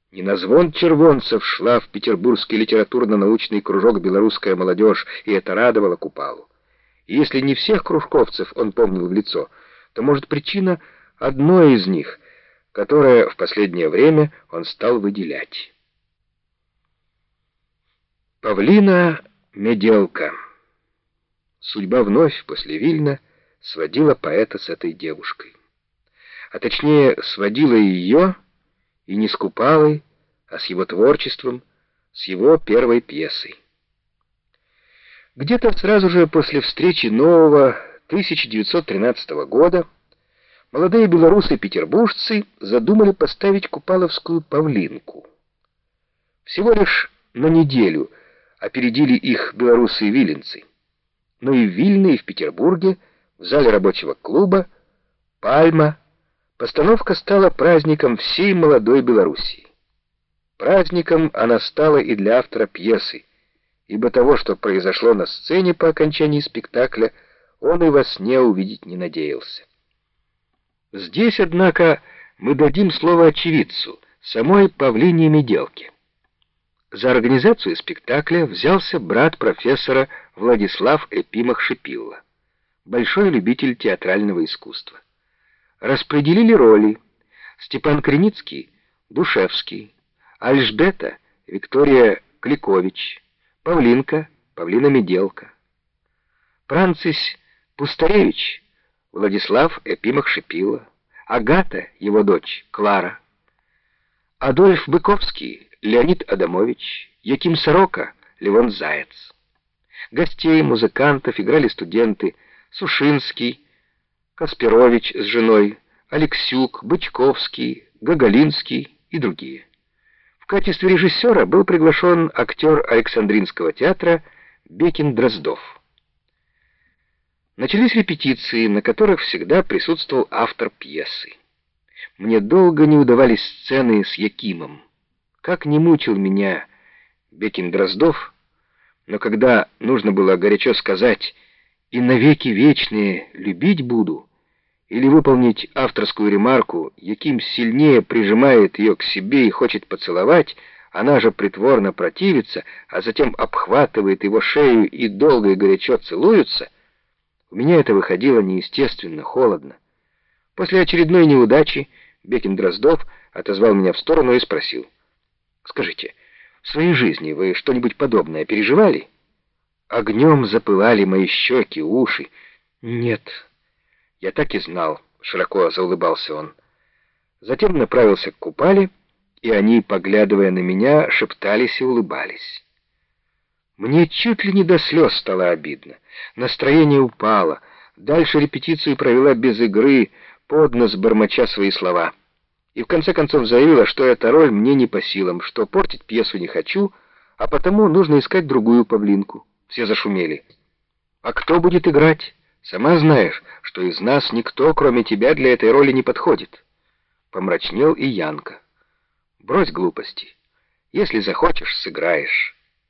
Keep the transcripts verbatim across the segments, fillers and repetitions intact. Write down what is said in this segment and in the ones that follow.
Не на звон червонцев шла в петербургский литературно-научный кружок белорусская молодежь, и это радовало Купалу. И если не всех кружковцев он помнил в лицо, то, может, причина одной из них, которое в последнее время он стал выделять. Павлина Меделка. Судьба вновь после Вильна сводила поэта с этой девушкой. А точнее, сводила ее, и не с Купалой, а с его творчеством, с его первой пьесой. Где-то сразу же после встречи нового тысяча девятьсот тринадцатого года молодые белорусы-петербуржцы задумали поставить купаловскую «Павлинку». Всего лишь на неделю опередили их белорусы-виленцы. Но и в Вильне, и в Петербурге, в зале рабочего клуба «Пальма», постановка стала праздником всей молодой Белоруссии. Праздником она стала и для автора пьесы, ибо того, что произошло на сцене по окончании спектакля, он и во сне увидеть не надеялся. Здесь, однако, мы дадим слово очевидцу, самой Павлине Меделке. За организацию спектакля взялся брат профессора Владислав Епимах-Шипилла, большой любитель театрального искусства. Распределили роли: Степан Криницкий — Душевский, Альжбета — Виктория Кликович, Павлинка — Павлина Меделка, Францись Пустаревич — Владислав Епимах-Шипилла, Агата — его дочь Клара, Адольф Быковский — Леонид Адамович, Яким Сорока — Левон Заяц. Гостей, музыкантов играли студенты Сушинский, Касперович с женой, Алексюк, Бычковский, Гоголинский и другие. В качестве режиссера был приглашен актер Александринского театра Бекин Дроздов. Начались репетиции, на которых всегда присутствовал автор пьесы. Мне долго не удавались сцены с Якимом. Как не мучил меня Бекин Дроздов, но когда нужно было горячо сказать «и навеки вечные любить буду», или выполнить авторскую ремарку, Яким сильнее прижимает ее к себе и хочет поцеловать, она же притворно противится, а затем обхватывает его шею и долго и горячо целуются, у меня это выходило неестественно, холодно. После очередной неудачи Бекин Дроздов отозвал меня в сторону и спросил: «Скажите, в своей жизни вы что-нибудь подобное переживали?» Огнем запылали мои щеки, уши. «Нет». «Я так и знал», — широко заулыбался он. Затем направился к Купале, и они, поглядывая на меня, шептались и улыбались. Мне чуть ли не до слез стало обидно. Настроение упало. Дальше репетицию провела без игры, под нос бормоча свои слова. И в конце концов заявила, что эта роль мне не по силам, что портить пьесу не хочу, а потому нужно искать другую Павлинку. Все зашумели. «А кто будет играть? Сама знаешь, что из нас никто, кроме тебя, для этой роли не подходит». Помрачнел и Янка. «Брось глупости. Если захочешь, сыграешь».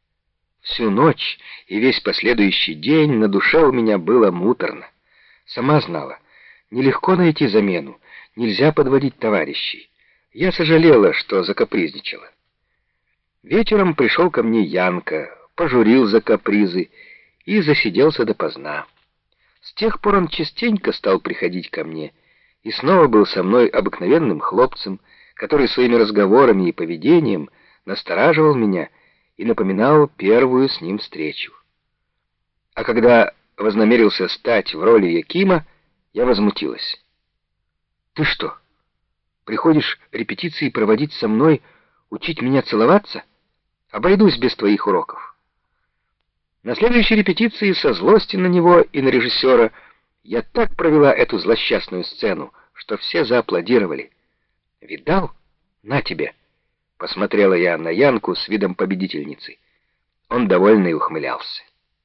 Всю ночь и весь последующий день на душе у меня было муторно. Сама знала, нелегко найти замену, нельзя подводить товарищей. Я сожалела, что закапризничала. Вечером пришел ко мне Янка, пожурил за капризы и засиделся допоздна. С тех пор он частенько стал приходить ко мне и снова был со мной обыкновенным хлопцем, который своими разговорами и поведением настораживал меня и напоминал первую с ним встречу. А когда вознамерился стать в роли Якима, я возмутилась. «Ты что, приходишь репетиции проводить со мной, учить меня целоваться? Обойдусь без твоих уроков». На следующей репетиции со злости на него и на режиссера я так провела эту злосчастную сцену, что все зааплодировали. «Видал? На тебе!» — посмотрела я на Янку с видом победительницы. Он довольно и ухмылялся.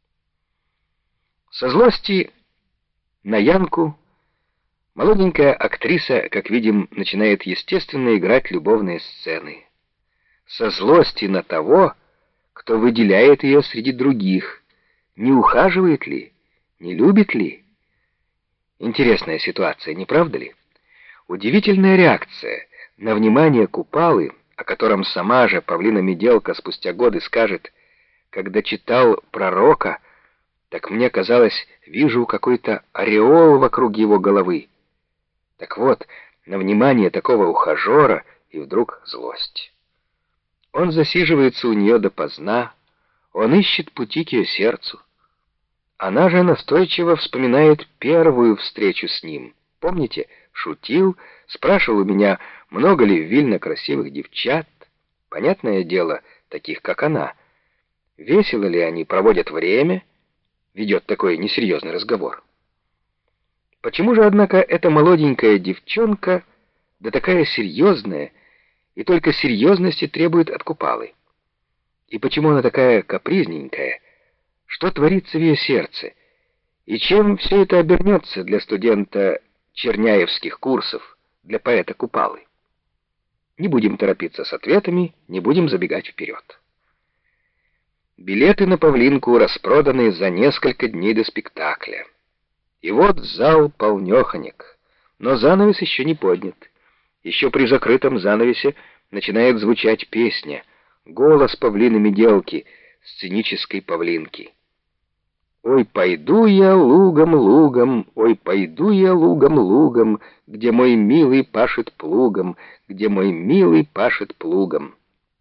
Со злости на Янку молоденькая актриса, как видим, начинает естественно играть любовные сцены. Со злости на того, кто выделяет ее среди других, не ухаживает ли, не любит ли. Интересная ситуация, не правда ли? Удивительная реакция на внимание Купалы о котором сама же Павлина-Меделка спустя годы скажет: когда читал пророка, так мне казалось, вижу какой-то ореол вокруг его головы. Так вот, на внимание такого ухажера и вдруг злость. Он засиживается у нее допоздна, он ищет пути к ее сердцу. Она же настойчиво вспоминает первую встречу с ним. Помните, шутил, спрашивал у меня, много ли в Вильно красивых девчат, понятное дело, таких, как она. Весело ли они проводят время, ведет такой несерьезный разговор. Почему же, однако, эта молоденькая девчонка, да такая серьезная, и только серьезности требует от Купалы? И почему она такая капризненькая? Что творится в ее сердце? И чем все это обернется для студента черняевских курсов, для поэта Купалы? Не будем торопиться с ответами, не будем забегать вперед. Билеты на Павлинку распроданы за несколько дней до спектакля. И вот зал полнёхонек, но занавес еще не поднят. Еще при закрытом занавесе начинает звучать песня, голос Павлины-Меделки, сценической Павлинки. «Ой, пойду я лугом-лугом, ой, пойду я лугом-лугом, где мой милый пашет плугом, где мой милый пашет плугом».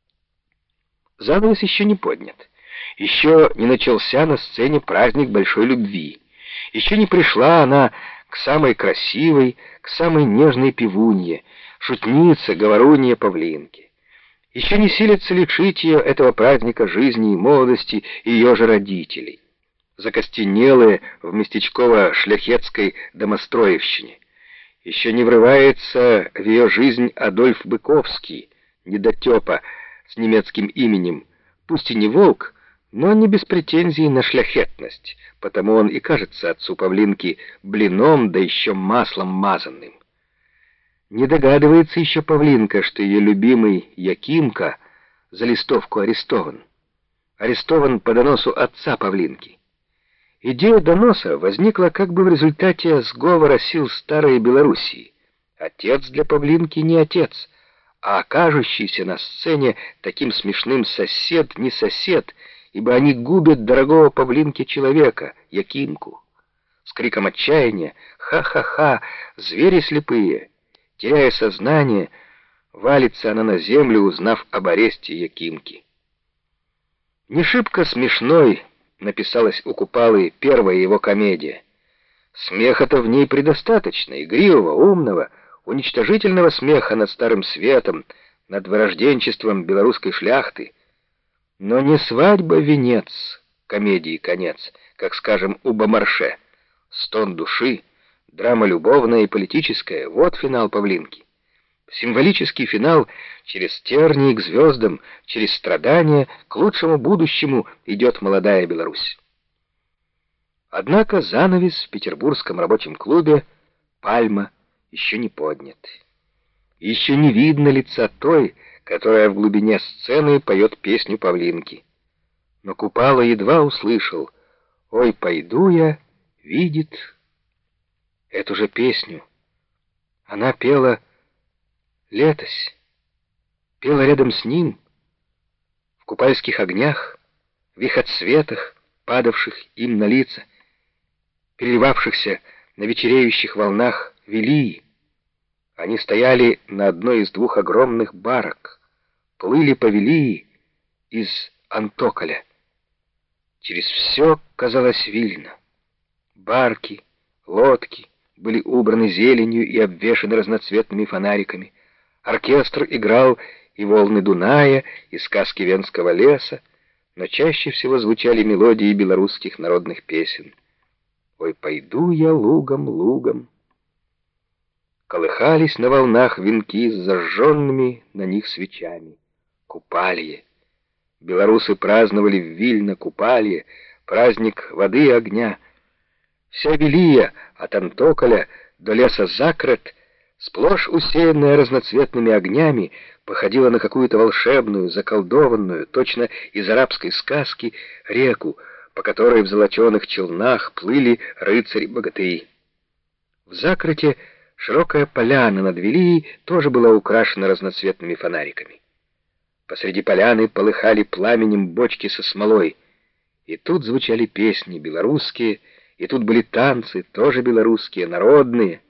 Занавес еще не поднят. Еще не начался на сцене праздник большой любви. Еще не пришла она к самой красивой, к самой нежной певунье, шутнице, говорунье Павлинке. Еще не силится лишить ее этого праздника жизни и молодости ее же родителей, закостенелые в местечково-шляхетской домостроевщине. Еще не врывается в ее жизнь Адольф Быковский, недотепа с немецким именем, пусть и не волк, но не без претензий на шляхетность, потому он и кажется отцу Павлинки блином, да еще маслом мазанным. Не догадывается еще Павлинка, что ее любимый Якимка за листовку арестован. Арестован по доносу отца Павлинки. Идея доноса возникла как бы в результате сговора сил старой Белоруссии. Отец для Павлинки не отец, а окажущийся на сцене таким смешным сосед не сосед, ибо они губят дорогого Павлинке человека, Якимку. С криком отчаяния «Ха-ха-ха! Звери слепые!» Теряя сознание, валится она на землю, узнав об аресте Якимки. Не шибко смешной написалась у Купалы первая его комедия. Смеха-то в ней предостаточно, игривого, умного, уничтожительного смеха над старым светом, над вырожденчеством белорусской шляхты. Но не свадьба-венец, комедии конец, как, скажем, у Бомарше. Стон души, драма любовная и политическая — вот финал Павлинки. Символический финал: через тернии к звездам, через страдания к лучшему будущему идет молодая Беларусь. Однако занавес в петербургском рабочем клубе «Пальма» еще не поднят. Еще не видно лица той, которая в глубине сцены поет песню Павлинки. Но Купала едва услышал «Ой, пойду я», видит эту же песню. Она пела летось, пела рядом с ним, в купальских огнях, в их отсветах, падавших им на лица, переливавшихся на вечереющих волнах Вилии. Они стояли на одной из двух огромных барок, плыли по Вилии из Антоколя. Через все казалось Вильно. Барки, лодки были убраны зеленью и обвешаны разноцветными фонариками. Оркестр играл и волны Дуная, и сказки Венского леса, но чаще всего звучали мелодии белорусских народных песен. «Ой, пойду я лугом, лугом». Колыхались на волнах венки с зажженными на них свечами. Купалье. Белорусы праздновали в Вильно купалье, праздник воды и огня. Вся Вилия от Антоколя до леса Закрет, сплошь усеянная разноцветными огнями, походила на какую-то волшебную, заколдованную, точно из арабской сказки, реку, по которой в золоченых челнах плыли рыцари-богатыри. В Закрете широкая поляна над Вилией тоже была украшена разноцветными фонариками. Посреди поляны полыхали пламенем бочки со смолой. И тут звучали песни белорусские, и тут были танцы, тоже белорусские, народные.